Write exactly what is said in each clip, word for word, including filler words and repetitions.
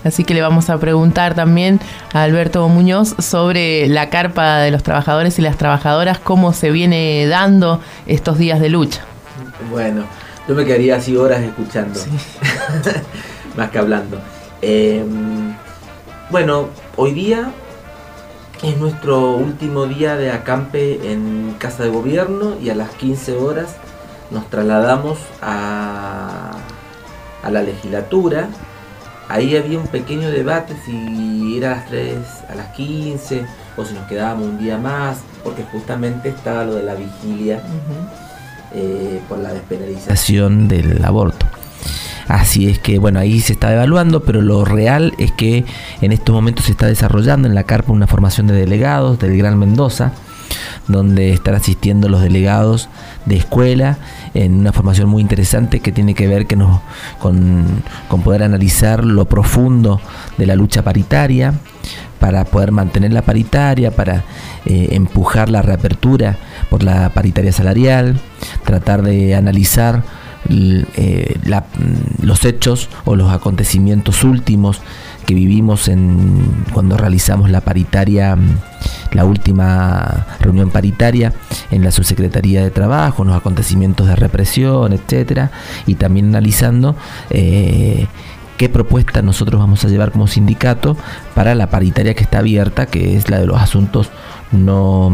Así que le vamos a preguntar también a Alberto Muñoz sobre la carpa de los trabajadores y las trabajadoras, cómo se viene dando estos días de lucha. Bueno, yo me quedaría así horas escuchando, sí. Más que hablando. Eh, bueno, hoy día es nuestro último día de acampe en Casa de Gobierno y a las quince horas nos trasladamos a, a la legislatura. Ahí había un pequeño debate si era a las tres, a las quince o si nos quedábamos un día más, porque justamente estaba lo de la vigilia uh-huh. eh, por la despenalización del aborto. Así es que, bueno, ahí se está evaluando, pero lo real es que en estos momentos se está desarrollando en la carpa una formación de delegados del Gran Mendoza, donde están asistiendo los delegados de escuela en una formación muy interesante que tiene que ver que nos, con, con poder analizar lo profundo de la lucha paritaria, para poder mantener la paritaria, para eh, empujar la reapertura por la paritaria salarial, tratar de analizar eh, la, los hechos o los acontecimientos últimos que vivimos en cuando realizamos la paritaria, la última reunión paritaria en la Subsecretaría de Trabajo, los acontecimientos de represión, etcétera, y también analizando eh, qué propuesta nosotros vamos a llevar como sindicato para la paritaria que está abierta, que es la de los asuntos no,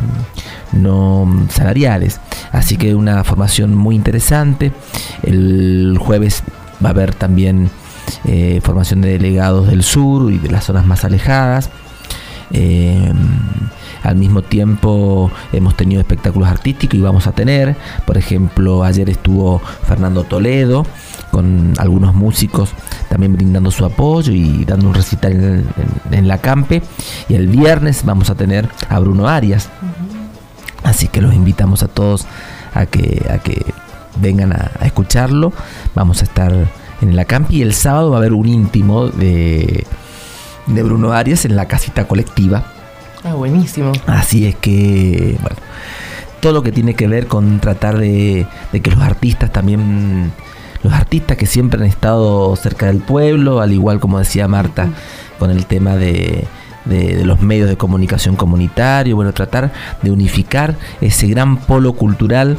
no salariales. Así que una formación muy interesante. El jueves va a haber también Eh, formación de delegados del sur y de las zonas más alejadas. Eh, al mismo tiempo hemos tenido espectáculos artísticos y vamos a tener, por ejemplo, ayer estuvo Fernando Toledo con algunos músicos también brindando su apoyo y dando un recital en, en, en la Campe, y el viernes vamos a tener a Bruno Arias. Uh-huh. Así que los invitamos a todos a que, a que vengan a, a escucharlo. Vamos a estar en la Campi, y el sábado va a haber un íntimo de, de Bruno Arias en la casita colectiva. Ah, buenísimo. Así es que, bueno, todo lo que tiene que ver con tratar de, de que los artistas también, los artistas que siempre han estado cerca del pueblo, al igual como decía Marta, con el tema de, de, de los medios de comunicación comunitario, bueno, tratar de unificar ese gran polo cultural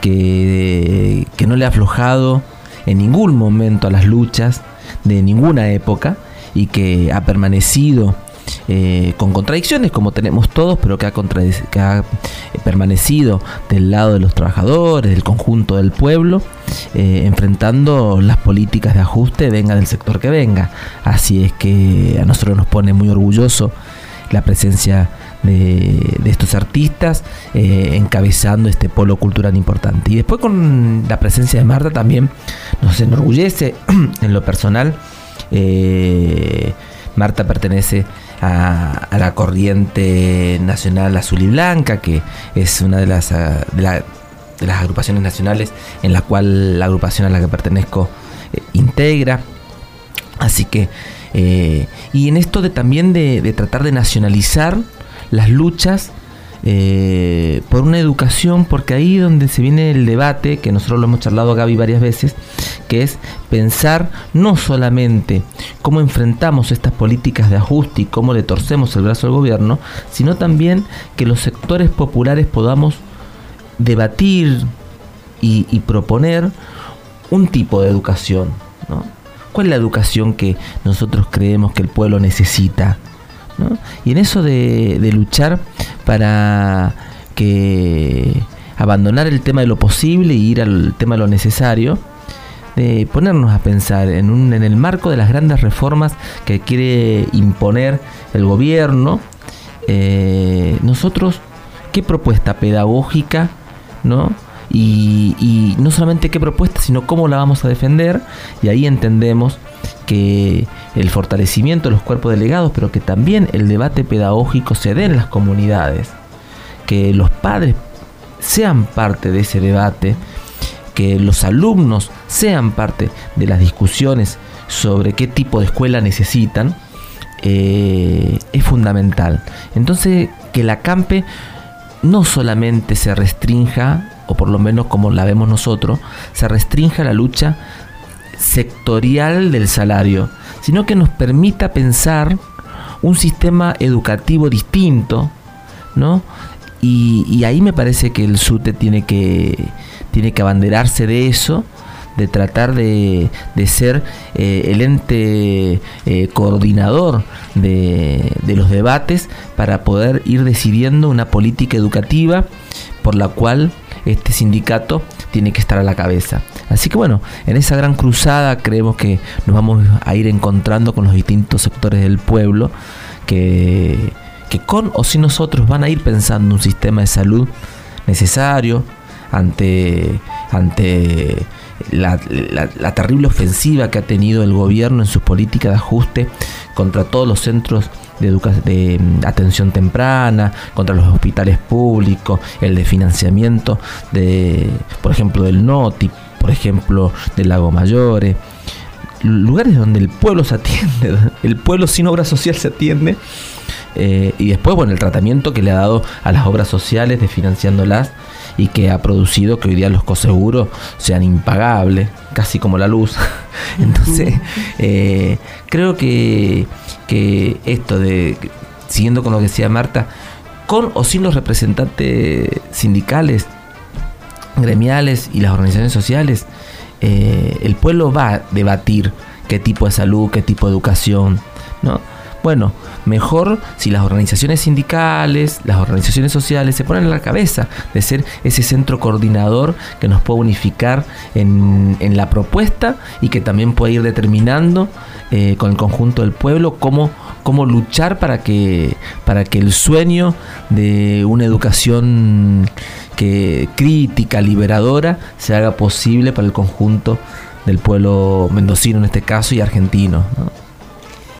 que, que no le ha aflojado en ningún momento a las luchas de ninguna época, y que ha permanecido eh, con contradicciones como tenemos todos, pero que ha, contradic- que ha permanecido del lado de los trabajadores, del conjunto del pueblo, eh, enfrentando las políticas de ajuste, venga del sector que venga. Así es que a nosotros nos pone muy orgulloso la presencia de, de estos artistas eh, encabezando este polo cultural importante. Y después, con la presencia de Marta, también nos enorgullece en lo personal. eh, Marta pertenece a, a la corriente nacional azul y blanca, que es una de las, de, la, de las agrupaciones nacionales en la cual la agrupación a la que pertenezco eh, integra. Así que eh, y en esto de también de, de tratar de nacionalizar las luchas eh, por una educación, porque ahí donde se viene el debate, que nosotros lo hemos charlado, Gaby, varias veces, que es pensar no solamente cómo enfrentamos estas políticas de ajuste y cómo le torcemos el brazo al gobierno, sino también que los sectores populares podamos debatir y, y proponer un tipo de educación, ¿no? ¿Cuál es la educación que nosotros creemos que el pueblo necesita, ¿no? Y en eso de, de luchar para que abandonar el tema de lo posible y ir al tema de lo necesario, de ponernos a pensar en, un, en el marco de las grandes reformas que quiere imponer el gobierno, eh, nosotros qué propuesta pedagógica, ¿no? Y, y no solamente qué propuesta, sino cómo la vamos a defender. Y ahí entendemos que el fortalecimiento de los cuerpos delegados, pero que también el debate pedagógico se dé en las comunidades, que los padres sean parte de ese debate, que los alumnos sean parte de las discusiones sobre qué tipo de escuela necesitan, eh, es fundamental. Entonces, que la Campe no solamente se restrinja, o por lo menos como la vemos nosotros, se restrinja la lucha sectorial del salario, sino que nos permita pensar un sistema educativo distinto, ¿no? Y, y ahí me parece que el SUTE tiene que, tiene que abanderarse de eso, de tratar de, de ser eh, el ente eh, coordinador de, de los debates para poder ir decidiendo una política educativa por la cual este sindicato tiene que estar a la cabeza. Así que bueno, en esa gran cruzada creemos que nos vamos a ir encontrando con los distintos sectores del pueblo que, que con o sin nosotros van a ir pensando un sistema de salud necesario ante, ante la, la, la terrible ofensiva que ha tenido el gobierno en sus políticas de ajuste contra todos los centros de, educa- de atención temprana, contra los hospitales públicos, el de financiamiento de, por ejemplo, del NOTI, por ejemplo, del Lago Mayores, lugares donde el pueblo se atiende, el pueblo sin obra social se atiende, eh, y después, bueno, el tratamiento que le ha dado a las obras sociales, desfinanciándolas, y que ha producido que hoy día los coseguros sean impagables, casi como la luz. Entonces, eh, creo que, que esto de, siguiendo con lo que decía Marta, con o sin los representantes sindicales, gremiales y las organizaciones sociales, eh, el pueblo va a debatir qué tipo de salud, qué tipo de educación, ¿no? Bueno, mejor si las organizaciones sindicales, las organizaciones sociales se ponen a la cabeza de ser ese centro coordinador que nos puede unificar en, en la propuesta y que también puede ir determinando eh, con el conjunto del pueblo cómo, cómo luchar para que, para que el sueño de una educación que, crítica, liberadora, se haga posible para el conjunto del pueblo mendocino en este caso y argentino, ¿no?